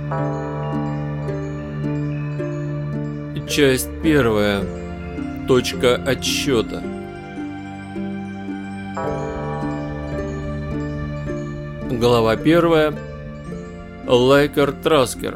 Часть 1. Точка отсчета. Глава 1. Лайкер Траскер.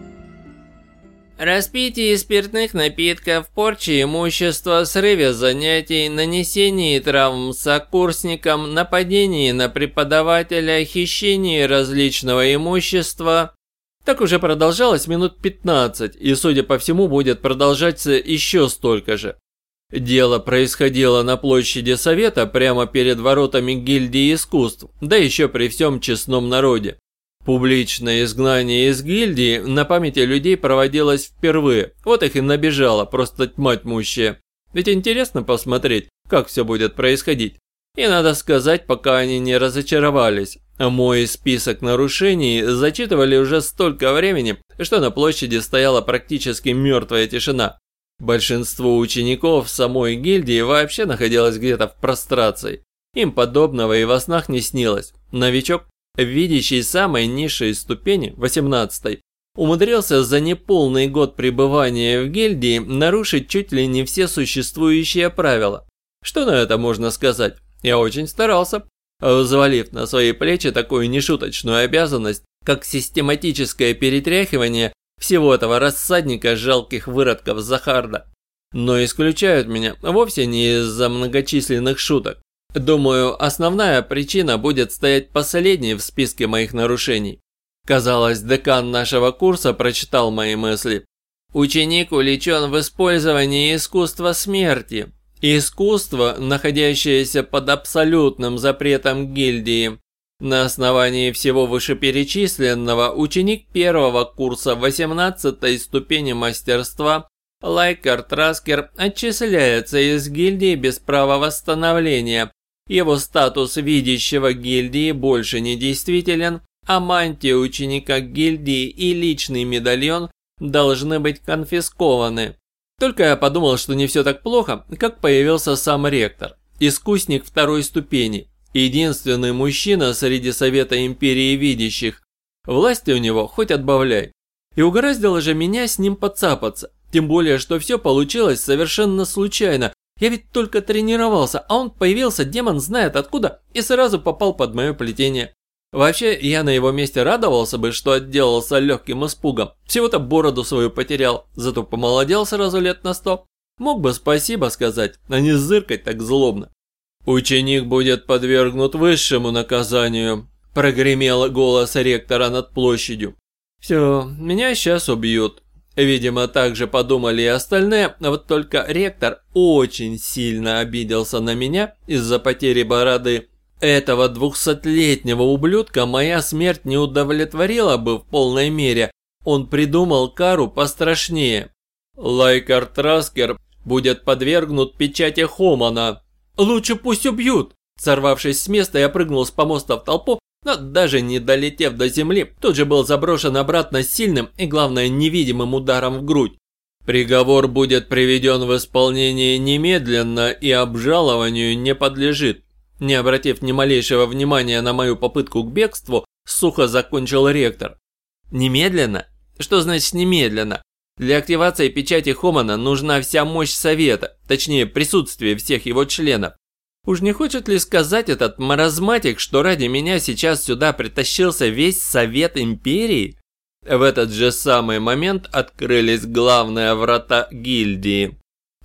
Распитие спиртных напитков, порча имущества, срыве занятий, нанесении травм сокурсникам, нападении на преподавателя, хищении различного имущества. Так уже продолжалось минут 15, и, судя по всему, будет продолжаться еще столько же. Дело происходило на площади Совета прямо перед воротами гильдии искусств, да еще при всем честном народе. Публичное изгнание из гильдии на памяти людей проводилось впервые, вот их и набежало, просто тьма тьмущая. Ведь интересно посмотреть, как все будет происходить. И надо сказать, пока они не разочаровались. Мой список нарушений зачитывали уже столько времени, что на площади стояла практически мертвая тишина. Большинство учеников самой гильдии вообще находилось где-то в прострации. Им подобного и во снах не снилось. Новичок, видящий самой низшей ступени, 18-й, умудрился за неполный год пребывания в гильдии нарушить чуть ли не все существующие правила. Что на это можно сказать? Я очень старался, взвалив на свои плечи такую нешуточную обязанность, как систематическое перетряхивание всего этого рассадника жалких выродков Захарда. Но исключают меня вовсе не из-за многочисленных шуток. Думаю, основная причина будет стоять последней в списке моих нарушений. Казалось, декан нашего курса прочитал мои мысли. Ученик увлечен в использовании искусства смерти. Искусство, находящееся под абсолютным запретом гильдии. На основании всего вышеперечисленного ученик первого курса 18-й ступени мастерства Лайкер Траскер отчисляется из гильдии без права восстановления. Его статус видящего гильдии больше не действителен, а мантия ученика гильдии и личный медальон должны быть конфискованы. Только я подумал, что не все так плохо, как появился сам ректор, искусник второй ступени, единственный мужчина среди Совета Империи Видящих. Власти у него хоть отбавляй. И угораздило же меня с ним подцапаться, тем более, что все получилось совершенно случайно. Я ведь только тренировался, а он появился, демон знает откуда, и сразу попал под мое плетение. Вообще, я на его месте радовался бы, что отделался легким испугом. Всего-то бороду свою потерял, зато помолодел сразу лет на 100. Мог бы спасибо сказать, а не зыркать так злобно. «Ученик будет подвергнут высшему наказанию», – прогремел голос ректора над площадью. «Все, меня сейчас убьют». Видимо, так же подумали и остальные, вот только ректор очень сильно обиделся на меня из-за потери бороды. Этого 200-летнего ублюдка моя смерть не удовлетворила бы в полной мере. Он придумал кару пострашнее. Лайкер Траскер будет подвергнут печати Хомана. Лучше пусть убьют. Сорвавшись с места, я прыгнул с помоста в толпу, но даже не долетев до земли, тут же был заброшен обратно сильным и, главное, невидимым ударом в грудь. Приговор будет приведен в исполнение немедленно и обжалованию не подлежит. Не обратив ни малейшего внимания на мою попытку к бегству, сухо закончил ректор. Немедленно? Что значит немедленно? Для активации печати Хомана нужна вся мощь Совета, точнее присутствие всех его членов. Уж не хочет ли сказать этот маразматик, что ради меня сейчас сюда притащился весь Совет Империи? В этот же самый момент открылись главные врата гильдии.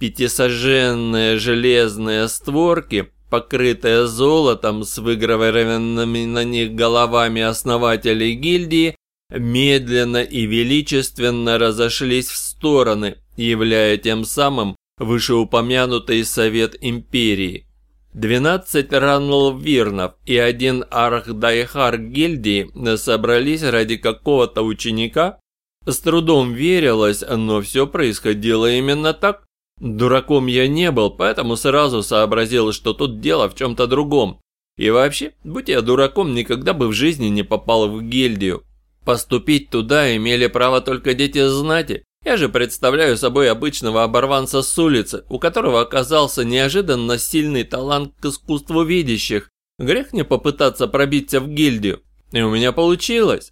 Пятисоженные железные створки, покрытые золотом с выгравированными на них головами основателей гильдии, медленно и величественно разошлись в стороны, являя тем самым вышеупомянутый Совет Империи. 12 ранлвирнов и 1 архдайхар гильдии собрались ради какого-то ученика. С трудом верилось, но все происходило именно так. Дураком я не был, поэтому сразу сообразил, что тут дело в чем-то другом. И вообще, будь я дураком, никогда бы в жизни не попал в гильдию. Поступить туда имели право только дети знати. Я же представляю собой обычного оборванца с улицы, у которого оказался неожиданно сильный талант к искусству видящих. Грех не попытаться пробиться в гильдию. И у меня получилось.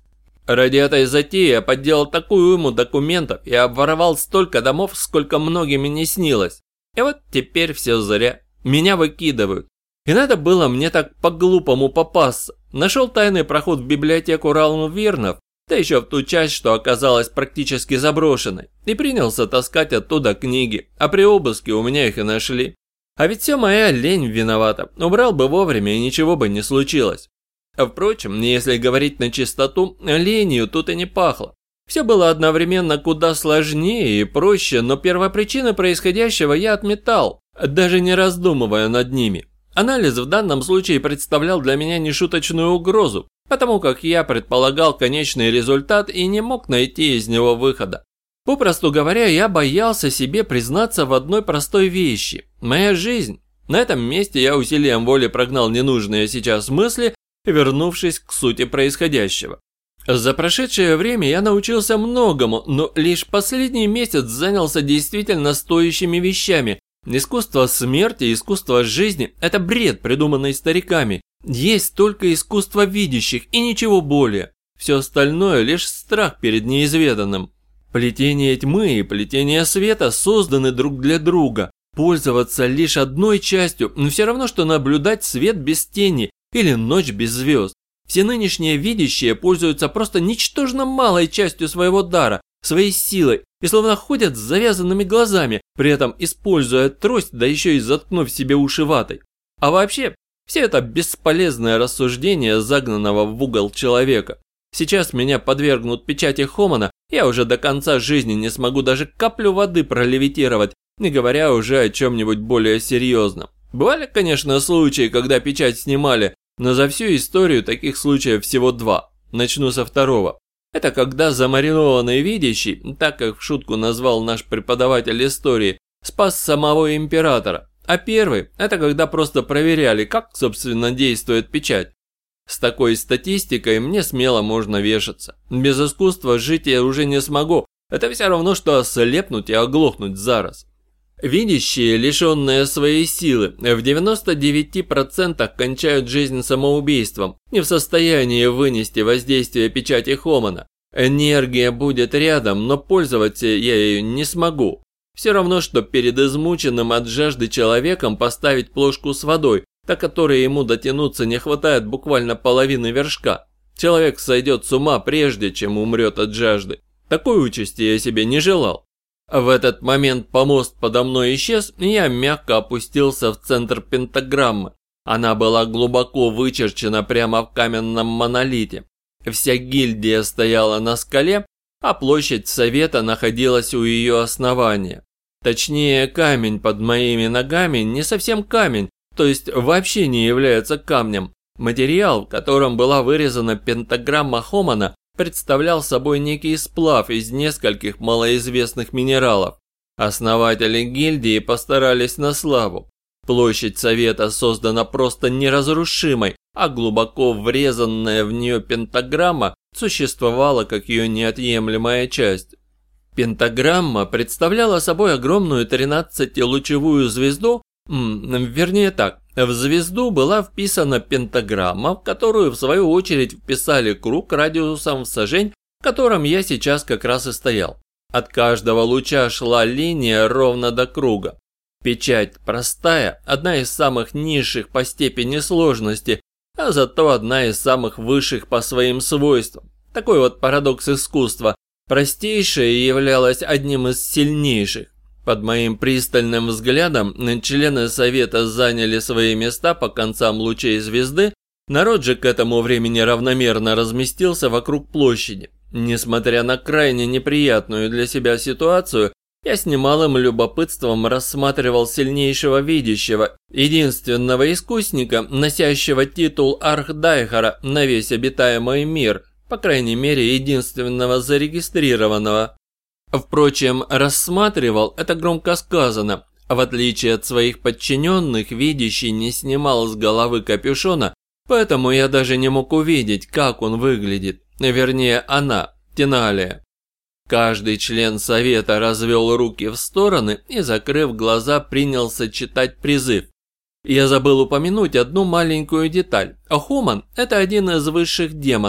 Ради этой затеи я подделал такую уйму документов и обворовал столько домов, сколько многим и не снилось. И вот теперь все зря. Меня выкидывают. И надо было мне так по-глупому попасться. Нашел тайный проход в библиотеку Раунвирнов, да еще в ту часть, что оказалась практически заброшенной, и принялся таскать оттуда книги, а при обыске у меня их и нашли. А ведь все моя лень виновата, убрал бы вовремя и ничего бы не случилось. Впрочем, если говорить на чистоту, ленью тут и не пахло. Все было одновременно куда сложнее и проще, но первопричины происходящего я отметал, даже не раздумывая над ними. Анализ в данном случае представлял для меня нешуточную угрозу, потому как я предполагал конечный результат и не мог найти из него выхода. Попросту говоря, я боялся себе признаться в одной простой вещи. Моя жизнь. На этом месте я усилием воли прогнал ненужные сейчас мысли, вернувшись к сути происходящего. За прошедшее время я научился многому, но лишь последний месяц занялся действительно стоящими вещами. Искусство смерти и искусство жизни – это бред, придуманный стариками. Есть только искусство видящих и ничего более. Все остальное – лишь страх перед неизведанным. Плетение тьмы и плетение света созданы друг для друга. Пользоваться лишь одной частью, но все равно, что наблюдать свет без тени или ночь без звезд. Все нынешние видящие пользуются просто ничтожно малой частью своего дара, своей силой, и словно ходят с завязанными глазами, при этом используя трость, да еще и заткнув себе уши ватой. А вообще, все это бесполезное рассуждение загнанного в угол человека. Сейчас меня подвергнут печати Хомана, я уже до конца жизни не смогу даже каплю воды пролевитировать, не говоря уже о чем-нибудь более серьезном. Бывали, конечно, случаи, когда печать снимали, но за всю историю таких случаев всего 2. Начну со второго. Это когда замаринованный видящий, так как в шутку назвал наш преподаватель истории, спас самого императора. А первый – это когда просто проверяли, как, собственно, действует печать. С такой статистикой мне смело можно вешаться. Без искусства жить я уже не смогу. Это все равно, что ослепнуть и оглохнуть зараз. Видящие, лишенные своей силы, в 99% кончают жизнь самоубийством, не в состоянии вынести воздействие печати Хомана. Энергия будет рядом, но пользоваться я ею не смогу. Все равно, что перед измученным от жажды человеком поставить плошку с водой, до которой ему дотянуться не хватает буквально половины вершка. Человек сойдет с ума прежде, чем умрет от жажды. Такой участи я себе не желал. В этот момент помост подо мной исчез, и я мягко опустился в центр пентаграммы. Она была глубоко вычерчена прямо в каменном монолите. Вся гильдия стояла на скале, а площадь совета находилась у ее основания. Точнее, камень под моими ногами не совсем камень, то есть вообще не является камнем. Материал, в котором была вырезана пентаграмма Хомана, представлял собой некий сплав из нескольких малоизвестных минералов. Основатели гильдии постарались на славу. Площадь совета создана просто неразрушимой, а глубоко врезанная в нее пентаграмма существовала как ее неотъемлемая часть. Пентаграмма представляла собой огромную 13-лучевую звезду, вернее так, в звезду была вписана пентаграмма, в которую в свою очередь вписали круг радиусом в сажень, в котором я сейчас как раз и стоял. От каждого луча шла линия ровно до круга. Печать простая, одна из самых низших по степени сложности, а зато одна из самых высших по своим свойствам. Такой вот парадокс искусства. Простейшая являлась одним из сильнейших. Под моим пристальным взглядом члены совета заняли свои места по концам лучей звезды, народ же к этому времени равномерно разместился вокруг площади. Несмотря на крайне неприятную для себя ситуацию, я с немалым любопытством рассматривал сильнейшего видящего, единственного искусника, носящего титул Архдайхара на весь обитаемый мир, по крайней мере единственного зарегистрированного. Впрочем, рассматривал – это громко сказано. В отличие от своих подчиненных, видящий не снимал с головы капюшона, поэтому я даже не мог увидеть, как он выглядит. Вернее, она, Теналия. Каждый член совета развел руки в стороны и, закрыв глаза, принялся читать призыв. Я забыл упомянуть одну маленькую деталь. Хоман – это один из высших демонов.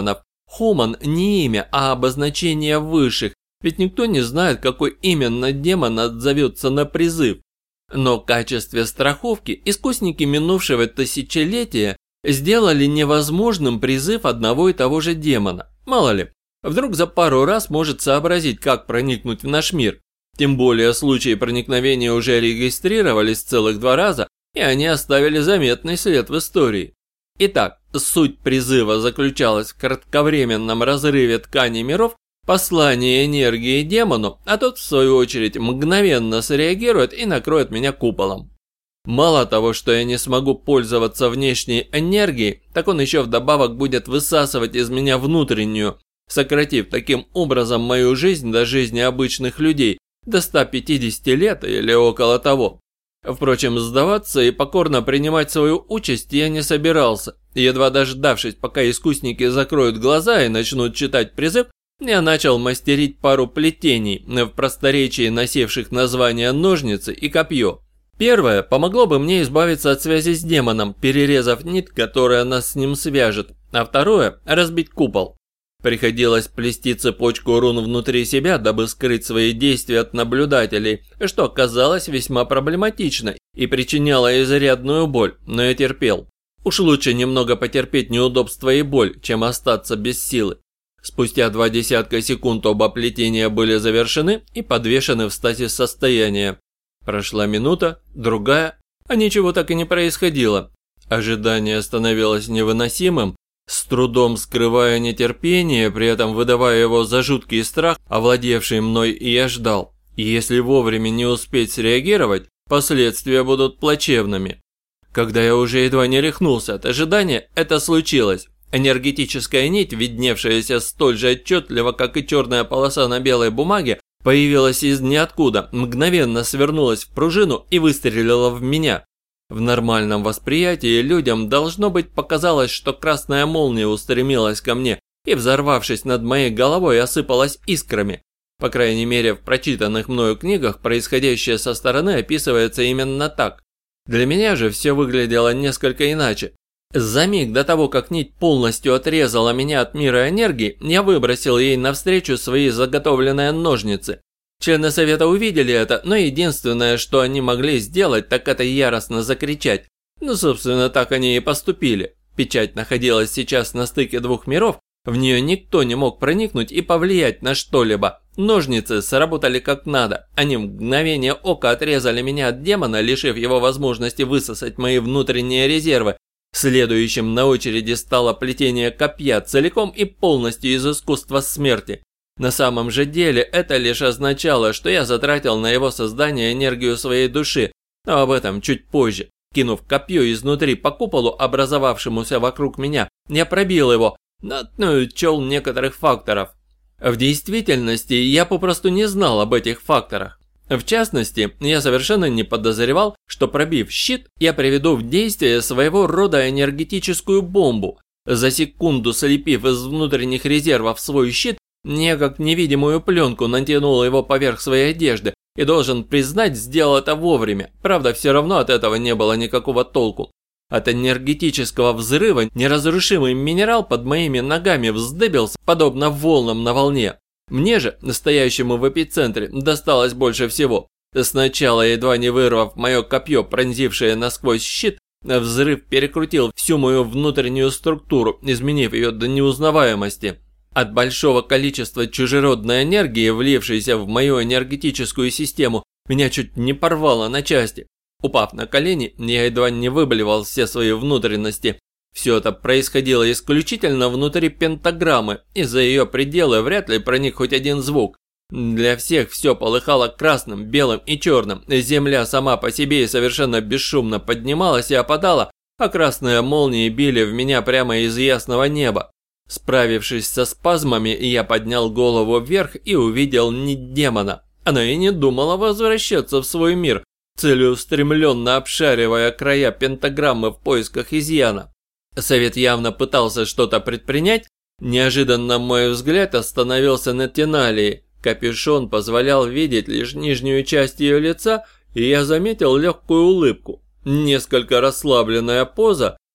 Хуман не имя, а обозначение высших, ведь никто не знает, какой именно демон отзовется на призыв. Но в качестве страховки искусники минувшего тысячелетия сделали невозможным призыв одного и того же демона. Мало ли, вдруг за пару раз может сообразить, как проникнуть в наш мир. Тем более случаи проникновения уже регистрировались целых 2 раза, и они оставили заметный след в истории. Итак, суть призыва заключалась в кратковременном разрыве ткани миров, послании энергии демону, а тот в свою очередь мгновенно среагирует и накроет меня куполом. Мало того, что я не смогу пользоваться внешней энергией, так он еще вдобавок будет высасывать из меня внутреннюю, сократив таким образом мою жизнь до жизни обычных людей до 150 лет или около того. Впрочем, сдаваться и покорно принимать свою участь я не собирался. Едва дождавшись, пока искусники закроют глаза и начнут читать призыв, я начал мастерить пару плетений, в просторечии носивших названия ножницы и копье. Первое помогло бы мне избавиться от связи с демоном, перерезав нить, которая нас с ним свяжет, а второе – разбить купол. Приходилось плести цепочку рун внутри себя, дабы скрыть свои действия от наблюдателей, что оказалось весьма проблематично и причиняло изрядную боль, но я терпел. Уж лучше немного потерпеть неудобства и боль, чем остаться без силы. Спустя 20 секунд оба плетения были завершены и подвешены в стазис состояния. Прошла минута, другая, а ничего так и не происходило. Ожидание становилось невыносимым, с трудом скрывая нетерпение, при этом выдавая его за жуткий страх, овладевший мной, и я ждал. И если вовремя не успеть среагировать, последствия будут плачевными. Когда я уже едва не рехнулся от ожидания, это случилось. Энергетическая нить, видневшаяся столь же отчетливо, как и черная полоса на белой бумаге, появилась из ниоткуда, мгновенно свернулась в пружину и выстрелила в меня. В нормальном восприятии людям, должно быть, показалось, что красная молния устремилась ко мне и, взорвавшись над моей головой, осыпалась искрами. По крайней мере, в прочитанных мною книгах происходящее со стороны описывается именно так. Для меня же все выглядело несколько иначе. За миг до того, как нить полностью отрезала меня от мира энергии, я выбросил ей навстречу свои заготовленные ножницы. Члены совета увидели это, но единственное, что они могли сделать, так это яростно закричать. Ну, собственно, так они и поступили. Печать находилась сейчас на стыке 2 миров, в нее никто не мог проникнуть и повлиять на что-либо. Ножницы сработали как надо, они в мгновение ока отрезали меня от демона, лишив его возможности высосать мои внутренние резервы. Следующим на очереди стало плетение копья целиком и полностью из искусства смерти. На самом же деле это лишь означало, что я затратил на его создание энергию своей души, но об этом чуть позже. Кинув копье изнутри по куполу, образовавшемуся вокруг меня, я пробил его, но учел некоторых факторов. В действительности я попросту не знал об этих факторах. В частности, я совершенно не подозревал, что пробив щит, я приведу в действие своего рода энергетическую бомбу. За секунду слепив из внутренних резервов свой щит, я как невидимую пленку натянул его поверх своей одежды и, должен признать, сделал это вовремя. Правда, все равно от этого не было никакого толку. От энергетического взрыва неразрушимый минерал под моими ногами вздыбился, подобно волнам на волне. Мне же, настоящему в эпицентре, досталось больше всего. Сначала, едва не вырвав мое копье, пронзившее насквозь щит, взрыв перекрутил всю мою внутреннюю структуру, изменив ее до неузнаваемости. От большого количества чужеродной энергии, влившейся в мою энергетическую систему, меня чуть не порвало на части. Упав на колени, я едва не выблевал все свои внутренности. Все это происходило исключительно внутри пентаграммы, и за ее пределы вряд ли проник хоть один звук. Для всех все полыхало красным, белым и черным. Земля сама по себе и совершенно бесшумно поднималась и опадала, а красные молнии били в меня прямо из ясного неба. Справившись со спазмами, я поднял голову вверх и увидел нить демона. Она и не думала возвращаться в свой мир, целеустремленно обшаривая края пентаграммы в поисках изъяна. Совет явно пытался что-то предпринять. Неожиданно мой взгляд остановился на Тиналии. Капюшон позволял видеть лишь нижнюю часть ее лица, и я заметил легкую улыбку. Несколько расслабленная поза,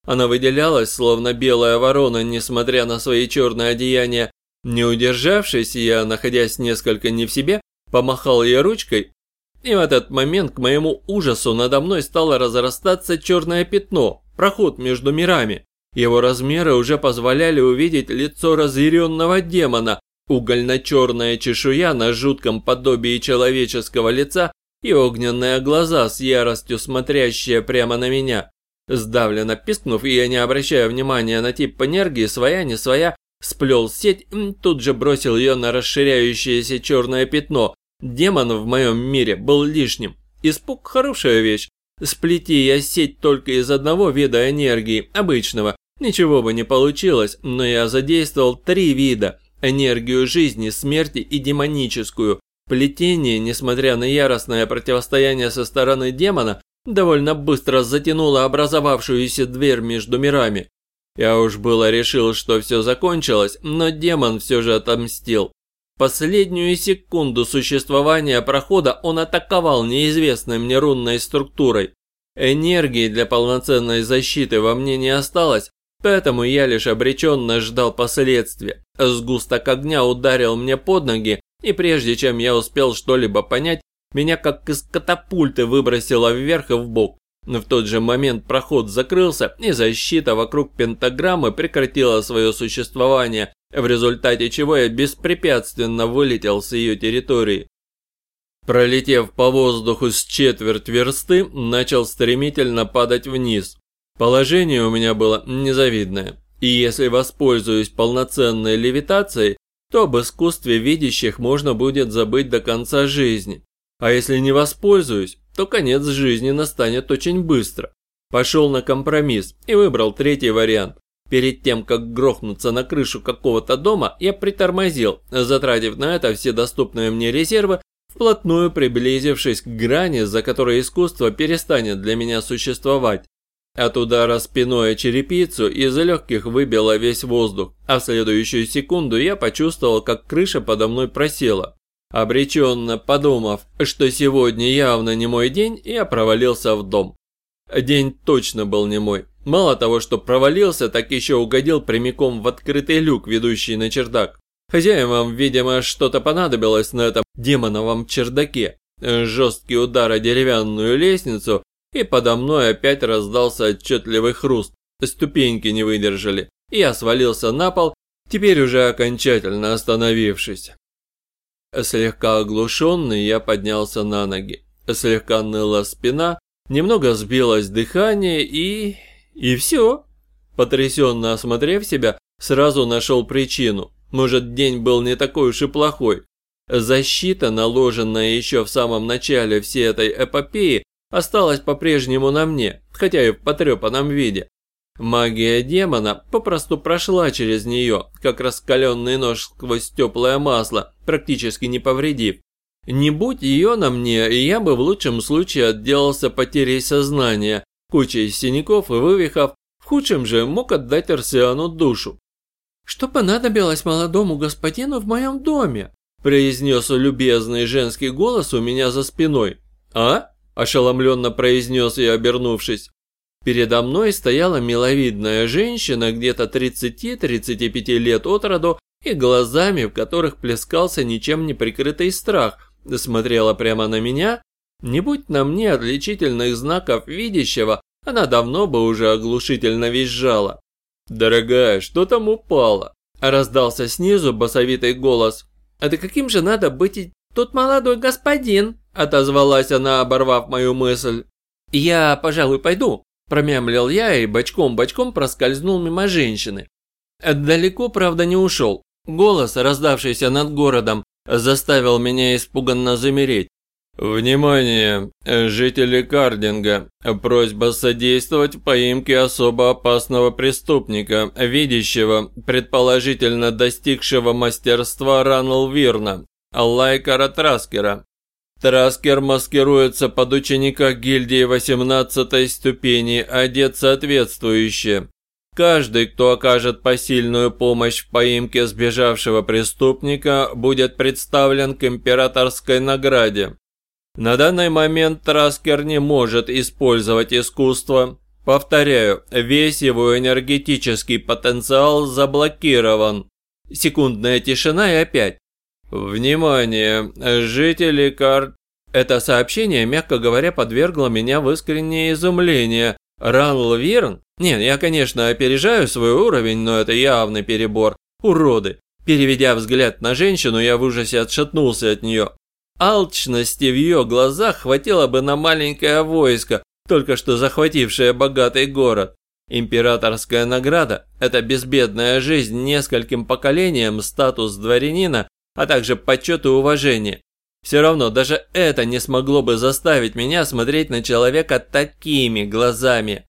Она выделялась, словно белая ворона, несмотря на свои черные одеяния. Не удержавшись, я, находясь несколько не в себе, помахал ей ручкой, и в этот момент, к моему ужасу, надо мной стало разрастаться черное пятно, проход между мирами. Его размеры уже позволяли увидеть лицо разъяренного демона, угольно-черная чешуя на жутком подобии человеческого лица и огненные глаза с яростью смотрящие прямо на меня. Сдавленно пискнув, и я, не обращая внимания на тип энергии, своя не своя, сплел сеть, тут же бросил ее на расширяющееся черное пятно. Демон в моем мире был лишним. Испуг – хорошая вещь. Сплети я сеть только из одного вида энергии, обычного, ничего бы не получилось, но я задействовал 3 вида – энергию жизни, смерти и демоническую. Плетение, несмотря на яростное противостояние со стороны демона, довольно быстро затянуло образовавшуюся дверь между мирами. Я уж было решил, что все закончилось, но демон все же отомстил. Последнюю секунду существования прохода он атаковал неизвестной мне рунной структурой. Энергии для полноценной защиты во мне не осталось, поэтому я лишь обреченно ждал последствия. Сгусток огня ударил мне под ноги, и прежде чем я успел что-либо понять, меня как из катапульты выбросило вверх и вбок. В тот же момент проход закрылся, и защита вокруг пентаграммы прекратила свое существование, в результате чего я беспрепятственно вылетел с ее территории. Пролетев по воздуху с четверть версты, начал стремительно падать вниз. Положение у меня было незавидное, и если воспользуюсь полноценной левитацией, то об искусстве видящих можно будет забыть до конца жизни. А если не воспользуюсь, то конец жизни настанет очень быстро. Пошел на компромисс и выбрал 3-й вариант. Перед тем, как грохнуться на крышу какого-то дома, я притормозил, затратив на это все доступные мне резервы, вплотную приблизившись к грани, за которой искусство перестанет для меня существовать. От удара спиной о черепицу из легких выбило весь воздух, а в следующую секунду я почувствовал, как крыша подо мной просела. Обреченно подумав, что сегодня явно не мой день, я провалился в дом. День точно был не мой. Мало того, что провалился, так еще угодил прямиком в открытый люк, ведущий на чердак. Хозяевам, видимо, что-то понадобилось на этом демоновом чердаке. Жесткий удар о деревянную лестницу, и подо мной опять раздался отчетливый хруст. Ступеньки не выдержали, и я свалился на пол, теперь уже окончательно остановившись. Слегка оглушенный, я поднялся на ноги. Слегка ныла спина, немного сбилось дыхание и все. Потрясенно осмотрев себя, сразу нашел причину. Может, день был не такой уж и плохой. Защита, наложенная еще в самом начале всей этой эпопеи, осталась по-прежнему на мне, хотя и в потрепанном виде. Магия демона попросту прошла через нее, как раскаленный нож сквозь теплое масло, практически не повредив. Не будь ее на мне, я бы в лучшем случае отделался потерей сознания, кучей синяков и вывихов, в худшем же мог отдать Арсиану душу. «Что понадобилось молодому господину в моем доме?» произнес любезный женский голос у меня за спиной. «А?» – ошеломленно произнес я, обернувшись. Передо мной стояла миловидная женщина где-то 30-35 лет от роду и глазами, в которых плескался ничем не прикрытый страх, смотрела прямо на меня. Не будь на мне отличительных знаков видящего, она давно бы уже оглушительно визжала. «Дорогая, что там упало?» – раздался снизу басовитый голос. «А да каким же надо быть и тут молодой господин?» – отозвалась она, оборвав мою мысль. «Я, пожалуй, пойду», – промямлил я и бочком-бочком проскользнул мимо женщины. Далеко, правда, не ушел. Голос, раздавшийся над городом, заставил меня испуганно замереть. «Внимание, жители Кардинга! Просьба содействовать в поимке особо опасного преступника, видящего, предположительно достигшего мастерства Раннелвирна, Лайкара Траскера. Траскер маскируется под ученика гильдии 18-й ступени, одет соответствующе. Каждый, кто окажет посильную помощь в поимке сбежавшего преступника, будет представлен к императорской награде. На данный момент Траскер не может использовать искусство. Повторяю, весь его энергетический потенциал заблокирован. Секундная тишина и опять. Внимание, жители карт... Это сообщение, мягко говоря, подвергло меня в искреннее изумление. Ранл Вирн? Нет, я, конечно, опережаю свой уровень, но это явный перебор. Уроды. Переведя взгляд на женщину, я в ужасе отшатнулся от нее. Алчности в ее глазах хватило бы на маленькое войско, только что захватившее богатый город. Императорская награда – это безбедная жизнь нескольким поколениям, статус дворянина, а также почет и уважение. Все равно даже это не смогло бы заставить меня смотреть на человека такими глазами.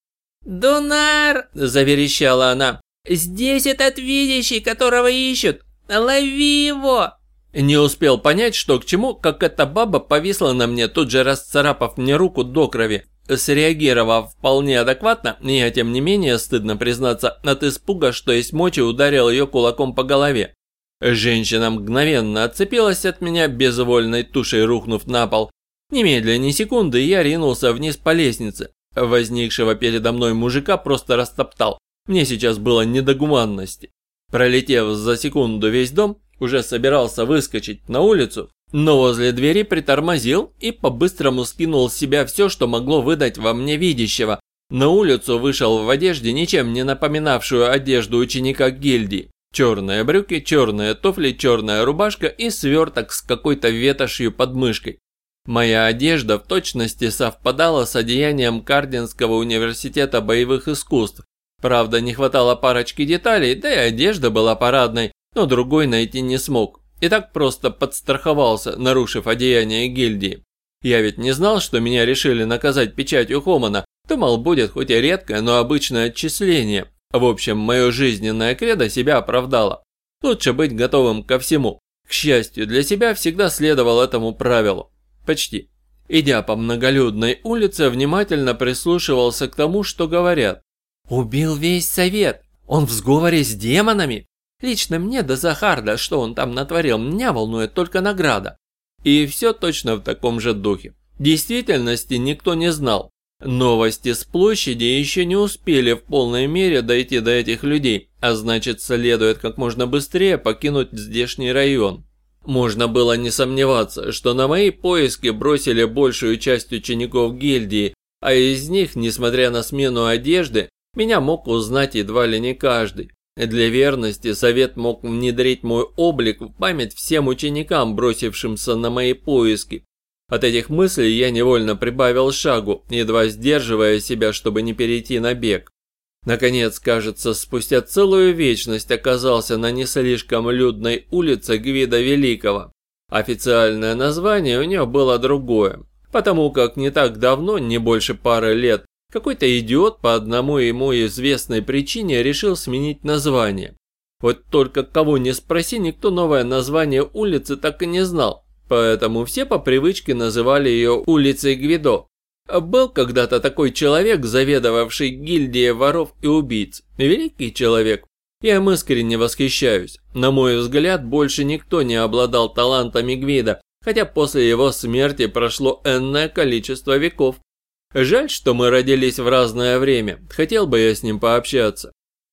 «Дунар!» – заверещала она. «Здесь этот видящий, которого ищут! Лови его!» Не успел понять, что к чему, как эта баба повисла на мне, тут же расцарапав мне руку до крови. Среагировав вполне адекватно, я тем не менее, стыдно признаться, от испуга, что есть мочи, ударил ее кулаком по голове. Женщина мгновенно отцепилась от меня, безвольной тушей рухнув на пол. Немедля ни секунды я ринулся вниз по лестнице. Возникшего передо мной мужика просто растоптал. Мне сейчас было не до гуманности. Пролетев за секунду весь дом, уже собирался выскочить на улицу, но возле двери притормозил и по-быстрому скинул с себя все, что могло выдать во мне видящего. На улицу вышел в одежде, ничем не напоминавшую одежду ученика гильдии. Черные брюки, черные туфли, черная рубашка и сверток с какой-то ветошью под мышкой. Моя одежда в точности совпадала с одеянием Кардинского университета боевых искусств. Правда, не хватало парочки деталей, да и одежда была парадной, но другой найти не смог. И так просто подстраховался, нарушив одеяние гильдии. Я ведь не знал, что меня решили наказать печатью Хомана. Думал, будет хоть и редкое, но обычное отчисление. В общем, мое жизненное кредо себя оправдало. Лучше быть готовым ко всему. К счастью, для себя всегда следовал этому правилу. Почти. Идя по многолюдной улице, внимательно прислушивался к тому, что говорят. «Убил весь совет! Он в сговоре с демонами! Лично мне до Захарда, что он там натворил, меня волнует только награда». И все точно в таком же духе. В действительности никто не знал. Новости с площади еще не успели в полной мере дойти до этих людей, а значит, следует как можно быстрее покинуть здешний район. Можно было не сомневаться, что на мои поиски бросили большую часть учеников гильдии, а из них, несмотря на смену одежды, меня мог узнать едва ли не каждый. Для верности совет мог внедрить мой облик в память всем ученикам, бросившимся на мои поиски. От этих мыслей я невольно прибавил шагу, едва сдерживая себя, чтобы не перейти на бег. Наконец, кажется, спустя целую вечность оказался на не слишком людной улице Гвида Великого. Официальное название у нее было другое, потому как не так давно, не больше пары лет, какой-то идиот по одному ему известной причине решил сменить название. Вот только кого не спроси, никто новое название улицы так и не знал. Поэтому все по привычке называли ее улицей Гвидо. Был когда-то такой человек, заведовавший гильдией воров и убийц. Великий человек. Я им искренне восхищаюсь. На мой взгляд, больше никто не обладал талантами Гвида, хотя после его смерти прошло энное количество веков. Жаль, что мы родились в разное время. Хотел бы я с ним пообщаться.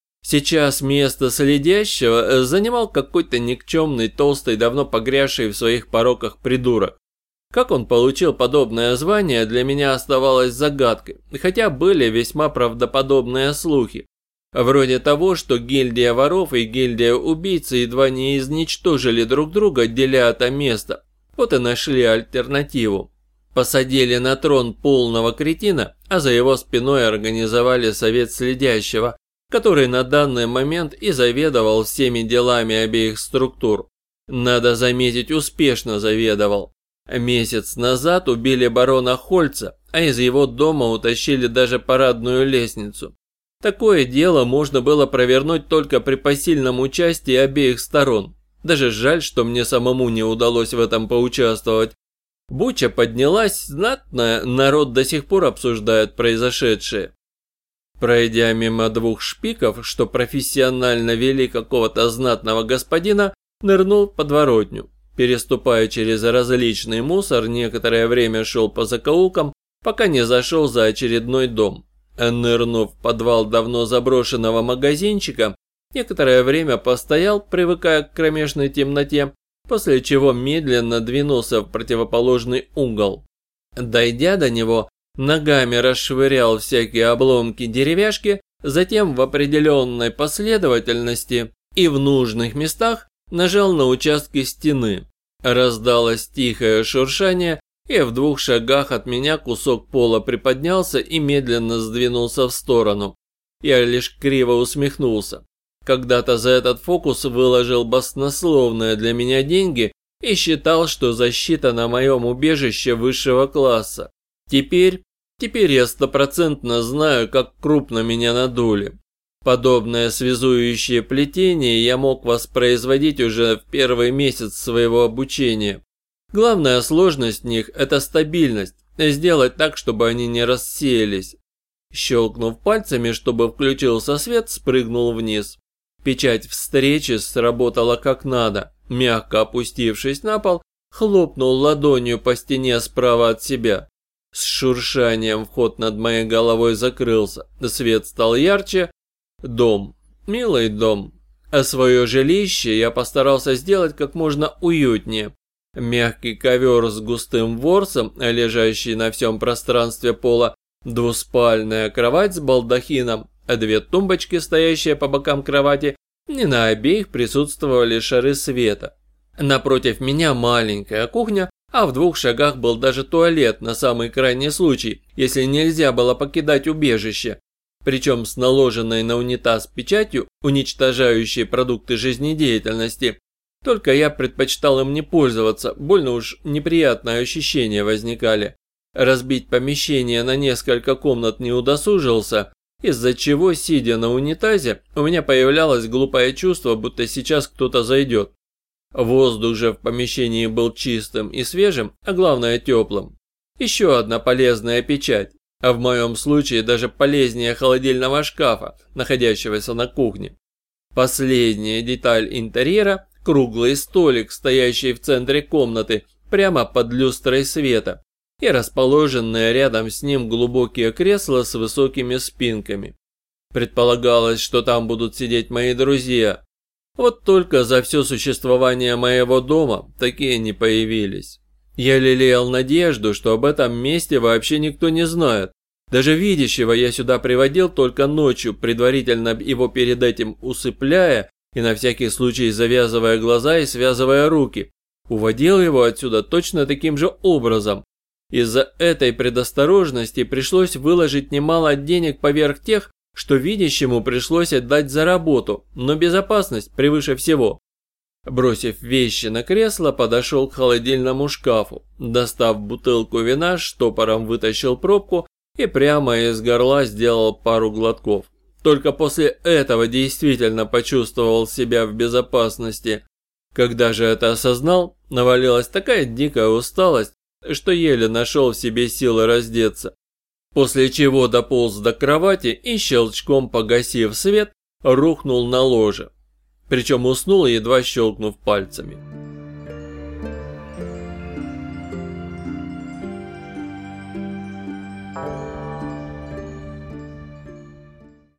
Сейчас место следящего занимал какой-то никчемный, толстый, давно погрязший в своих пороках придурок. Как он получил подобное звание, для меня оставалось загадкой, хотя были весьма правдоподобные слухи. Вроде того, что гильдия воров и гильдия убийц едва не изничтожили друг друга, деля это место. Вот и нашли альтернативу. Посадили на трон полного кретина, а за его спиной организовали совет следящего, который на данный момент и заведовал всеми делами обеих структур. Надо заметить, успешно заведовал. Месяц назад убили барона Хольца, а из его дома утащили даже парадную лестницу. Такое дело можно было провернуть только при посильном участии обеих сторон. Даже жаль, что мне самому не удалось в этом поучаствовать. Буча поднялась знатная, народ до сих пор обсуждает произошедшее. Пройдя мимо двух шпиков, что профессионально вели какого-то знатного господина, нырнул в подворотню. Переступая через различный мусор, некоторое время шел по закоулкам, пока не зашел за очередной дом. Нырнув в подвал давно заброшенного магазинчика, некоторое время постоял, привыкая к кромешной темноте, после чего медленно двинулся в противоположный угол. Дойдя до него, ногами расшвырял всякие обломки деревяшки, затем в определенной последовательности и в нужных местах нажал на участки стены. Раздалось тихое шуршание, и в 2 шагах от меня кусок пола приподнялся и медленно сдвинулся в сторону. Я лишь криво усмехнулся. Когда-то за этот фокус выложил баснословные для меня деньги и считал, что защита на моем убежище высшего класса. Теперь я 100% знаю, как крупно меня надули. Подобное связующее плетение я мог воспроизводить уже в первый месяц своего обучения. Главная сложность в них – это стабильность, сделать так, чтобы они не рассеялись. Щелкнув пальцами, чтобы включился свет, спрыгнул вниз. Печать встречи сработала как надо. Мягко опустившись на пол, хлопнул ладонью по стене справа от себя. С шуршанием вход над моей головой закрылся. Свет стал ярче. Дом. Милый дом. А свое жилище я постарался сделать как можно уютнее. Мягкий ковер с густым ворсом, лежащий на всем пространстве пола, двуспальная кровать с балдахином, 2 тумбочки, стоящие по бокам кровати, и на обеих присутствовали шары света. Напротив меня маленькая кухня, а в 2 шагах был даже туалет на самый крайний случай, если нельзя было покидать убежище. Причем с наложенной на унитаз печатью, уничтожающей продукты жизнедеятельности. Только я предпочитал им не пользоваться, больно уж неприятные ощущения возникали. Разбить помещение на несколько комнат не удосужился, из-за чего, сидя на унитазе, у меня появлялось глупое чувство, будто сейчас кто-то зайдет. Воздух же в помещении был чистым и свежим, а главное теплым. Еще одна полезная печать, а в моем случае даже полезнее холодильного шкафа, находящегося на кухне. Последняя деталь интерьера – круглый столик, стоящий в центре комнаты, прямо под люстрой света, и расположенные рядом с ним глубокие кресла с высокими спинками. Предполагалось, что там будут сидеть мои друзья. Вот только за все существование моего дома такие не появились. Я лелеял надежду, что об этом месте вообще никто не знает. Даже видящего я сюда приводил только ночью, предварительно его перед этим усыпляя и на всякий случай завязывая глаза и связывая руки. Уводил его отсюда точно таким же образом. Из-за этой предосторожности пришлось выложить немало денег поверх тех, что видящему пришлось отдать за работу, но безопасность превыше всего. Бросив вещи на кресло, подошел к холодильному шкафу. Достав бутылку вина, штопором вытащил пробку и прямо из горла сделал пару глотков. Только после этого действительно почувствовал себя в безопасности. Когда же это осознал, навалилась такая дикая усталость, что еле нашел в себе силы раздеться. После чего дополз до кровати и, щелчком погасив свет, рухнул на ложе. Причем уснул, едва щелкнув пальцами.